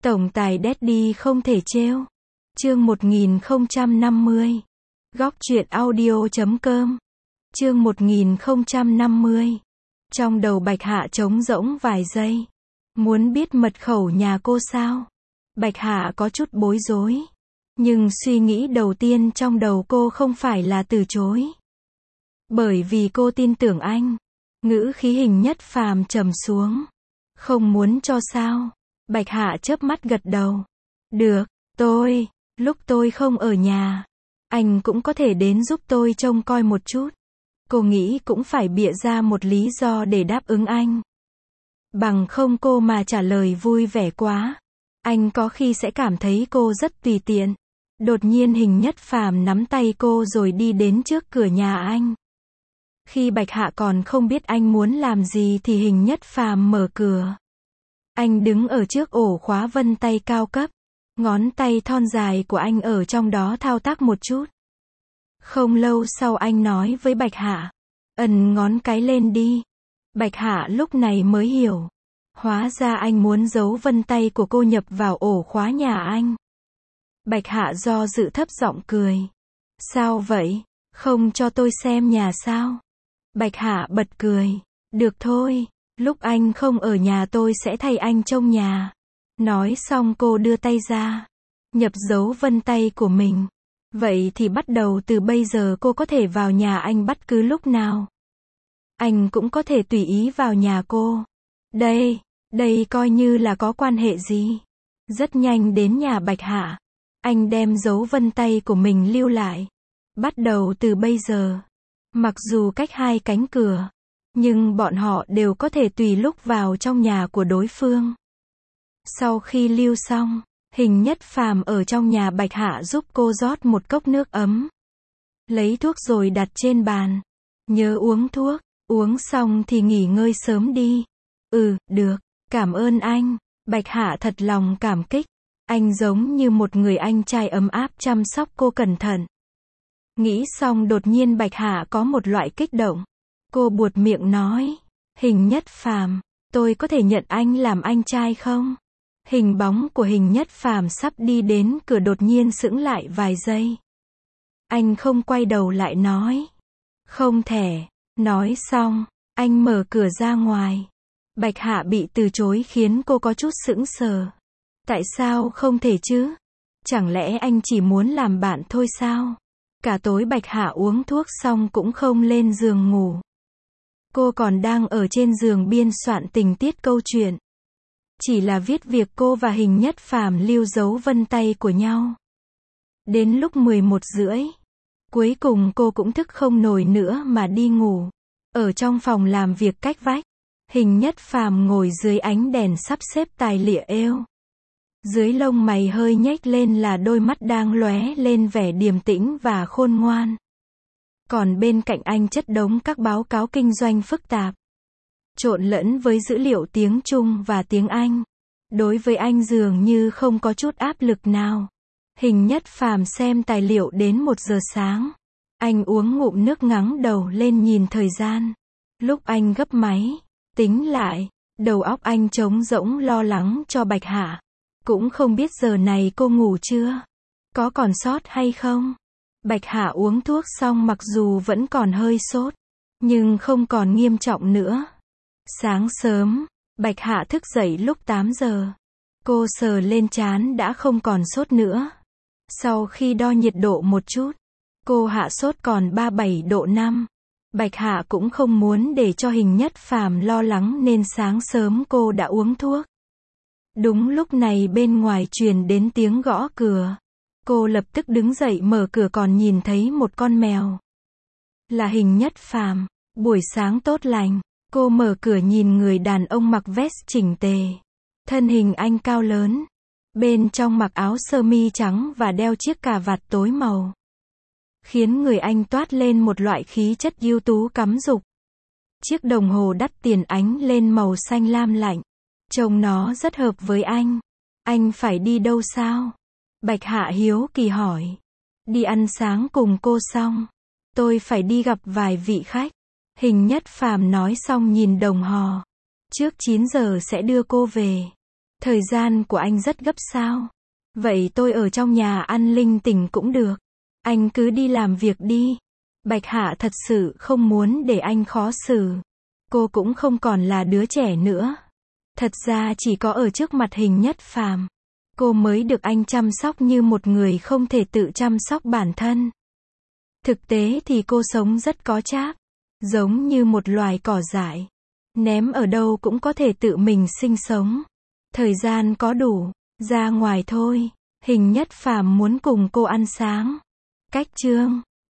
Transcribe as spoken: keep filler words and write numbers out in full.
Tổng tài Daddy không thể trêu. Chương một nghìn không trăm năm mươi. Góc truyện audio chấm com. Chương một nghìn không trăm năm mươi. Trong đầu Bạch Hạ trống rỗng vài giây. Muốn biết mật khẩu nhà cô sao? Bạch Hạ có chút bối rối. Nhưng suy nghĩ đầu tiên trong đầu cô không phải là từ chối. Bởi vì cô tin tưởng anh. Ngữ khí Hình Nhất Phàm trầm xuống. Không muốn cho sao? Bạch Hạ chớp mắt gật đầu. Được, tôi, lúc tôi không ở nhà, anh cũng có thể đến giúp tôi trông coi một chút. Cô nghĩ cũng phải bịa ra một lý do để đáp ứng anh. Bằng không cô mà trả lời vui vẻ quá, anh có khi sẽ cảm thấy cô rất tùy tiện. Đột nhiên Hình Nhất Phàm nắm tay cô rồi đi đến trước cửa nhà anh. Khi Bạch Hạ còn không biết anh muốn làm gì thì Hình Nhất Phàm mở cửa. Anh đứng ở trước ổ khóa vân tay cao cấp. Ngón tay thon dài của anh ở trong đó thao tác một chút. Không lâu sau anh nói với Bạch Hạ. Ấn ngón cái lên đi. Bạch Hạ lúc này mới hiểu. Hóa ra anh muốn giấu vân tay của cô nhập vào ổ khóa nhà anh. Bạch Hạ do dự thấp giọng cười. Sao vậy? Không cho tôi xem nhà sao? Bạch Hạ bật cười. Được thôi. Lúc anh không ở nhà tôi sẽ thay anh trông nhà. Nói xong cô đưa tay ra. Nhập dấu vân tay của mình. Vậy thì bắt đầu từ bây giờ cô có thể vào nhà anh bất cứ lúc nào. Anh cũng có thể tùy ý vào nhà cô. Đây, đây coi như là có quan hệ gì. Rất nhanh đến nhà Bạch Hạ. Anh đem dấu vân tay của mình lưu lại. Bắt đầu từ bây giờ. Mặc dù cách hai cánh cửa. Nhưng bọn họ đều có thể tùy lúc vào trong nhà của đối phương. Sau khi lưu xong, Hình Nhất Phàm ở trong nhà Bạch Hạ giúp cô rót một cốc nước ấm. Lấy thuốc rồi đặt trên bàn. Nhớ uống thuốc, uống xong thì nghỉ ngơi sớm đi. Ừ, được, cảm ơn anh. Bạch Hạ thật lòng cảm kích. Anh giống như một người anh trai ấm áp chăm sóc cô cẩn thận. Nghĩ xong đột nhiên Bạch Hạ có một loại kích động. Cô buột miệng nói. Hình Nhất Phàm, tôi có thể nhận anh làm anh trai không? Hình bóng của Hình Nhất Phàm sắp đi đến cửa đột nhiên sững lại vài giây. Anh không quay đầu lại nói. Không thể. Nói xong, anh mở cửa ra ngoài. Bạch Hạ bị từ chối khiến cô có chút sững sờ. Tại sao không thể chứ? Chẳng lẽ anh chỉ muốn làm bạn thôi sao? Cả tối Bạch Hạ uống thuốc xong cũng không lên giường ngủ. Cô còn đang ở trên giường biên soạn tình tiết câu chuyện. Chỉ là viết việc cô và Hình Nhất Phàm lưu dấu vân tay của nhau. Đến lúc mười một rưỡi, cuối cùng cô cũng thức không nổi nữa mà đi ngủ. Ở trong phòng làm việc cách vách, Hình Nhất Phàm ngồi dưới ánh đèn sắp xếp tài liệu êu. Dưới lông mày hơi nhếch lên là đôi mắt đang lóe lên vẻ điềm tĩnh và khôn ngoan. Còn bên cạnh anh chất đống các báo cáo kinh doanh phức tạp. Trộn lẫn với dữ liệu tiếng Trung và tiếng Anh. Đối với anh dường như không có chút áp lực nào. Hình Nhất Phàm xem tài liệu đến một giờ sáng. Anh uống ngụm nước ngắng đầu lên nhìn thời gian. Lúc anh gấp máy, tính lại, đầu óc anh trống rỗng lo lắng cho Bạch Hạ. Cũng không biết giờ này cô ngủ chưa? Có còn sốt hay không? Bạch Hạ uống thuốc xong mặc dù vẫn còn hơi sốt. Nhưng không còn nghiêm trọng nữa. Sáng sớm, Bạch Hạ thức dậy lúc tám giờ. Cô sờ lên trán đã không còn sốt nữa. Sau khi đo nhiệt độ một chút, cô hạ sốt còn ba mươi bảy độ năm. Bạch Hạ cũng không muốn để cho Hình Nhất Phàm lo lắng nên sáng sớm cô đã uống thuốc. Đúng lúc này bên ngoài truyền đến tiếng gõ cửa. Cô lập tức đứng dậy mở cửa còn nhìn thấy một con mèo. Là Hình Nhất Phàm. Buổi sáng tốt lành. Cô mở cửa nhìn người đàn ông mặc vest chỉnh tề. Thân hình anh cao lớn. Bên trong mặc áo sơ mi trắng và đeo chiếc cà vạt tối màu. Khiến người anh toát lên một loại khí chất ưu tú cắm rục. Chiếc đồng hồ đắt tiền ánh lên màu xanh lam lạnh. Trông nó rất hợp với anh. Anh phải đi đâu sao? Bạch Hạ hiếu kỳ hỏi. Đi ăn sáng cùng cô xong. Tôi phải đi gặp vài vị khách. Hình Nhất Phàm nói xong nhìn đồng hồ. Trước chín giờ sẽ đưa cô về. Thời gian của anh rất gấp sao? Vậy tôi ở trong nhà ăn linh tinh cũng được. Anh cứ đi làm việc đi. Bạch Hạ thật sự không muốn để anh khó xử. Cô cũng không còn là đứa trẻ nữa. Thật ra chỉ có ở trước mặt Hình Nhất Phàm, cô mới được anh chăm sóc như một người không thể tự chăm sóc bản thân. Thực tế thì cô sống rất có trác, giống như một loài cỏ dại. Ném ở đâu cũng có thể tự mình sinh sống. Thời gian có đủ, ra ngoài thôi. Hình Nhất Phàm muốn cùng cô ăn sáng. Cách chương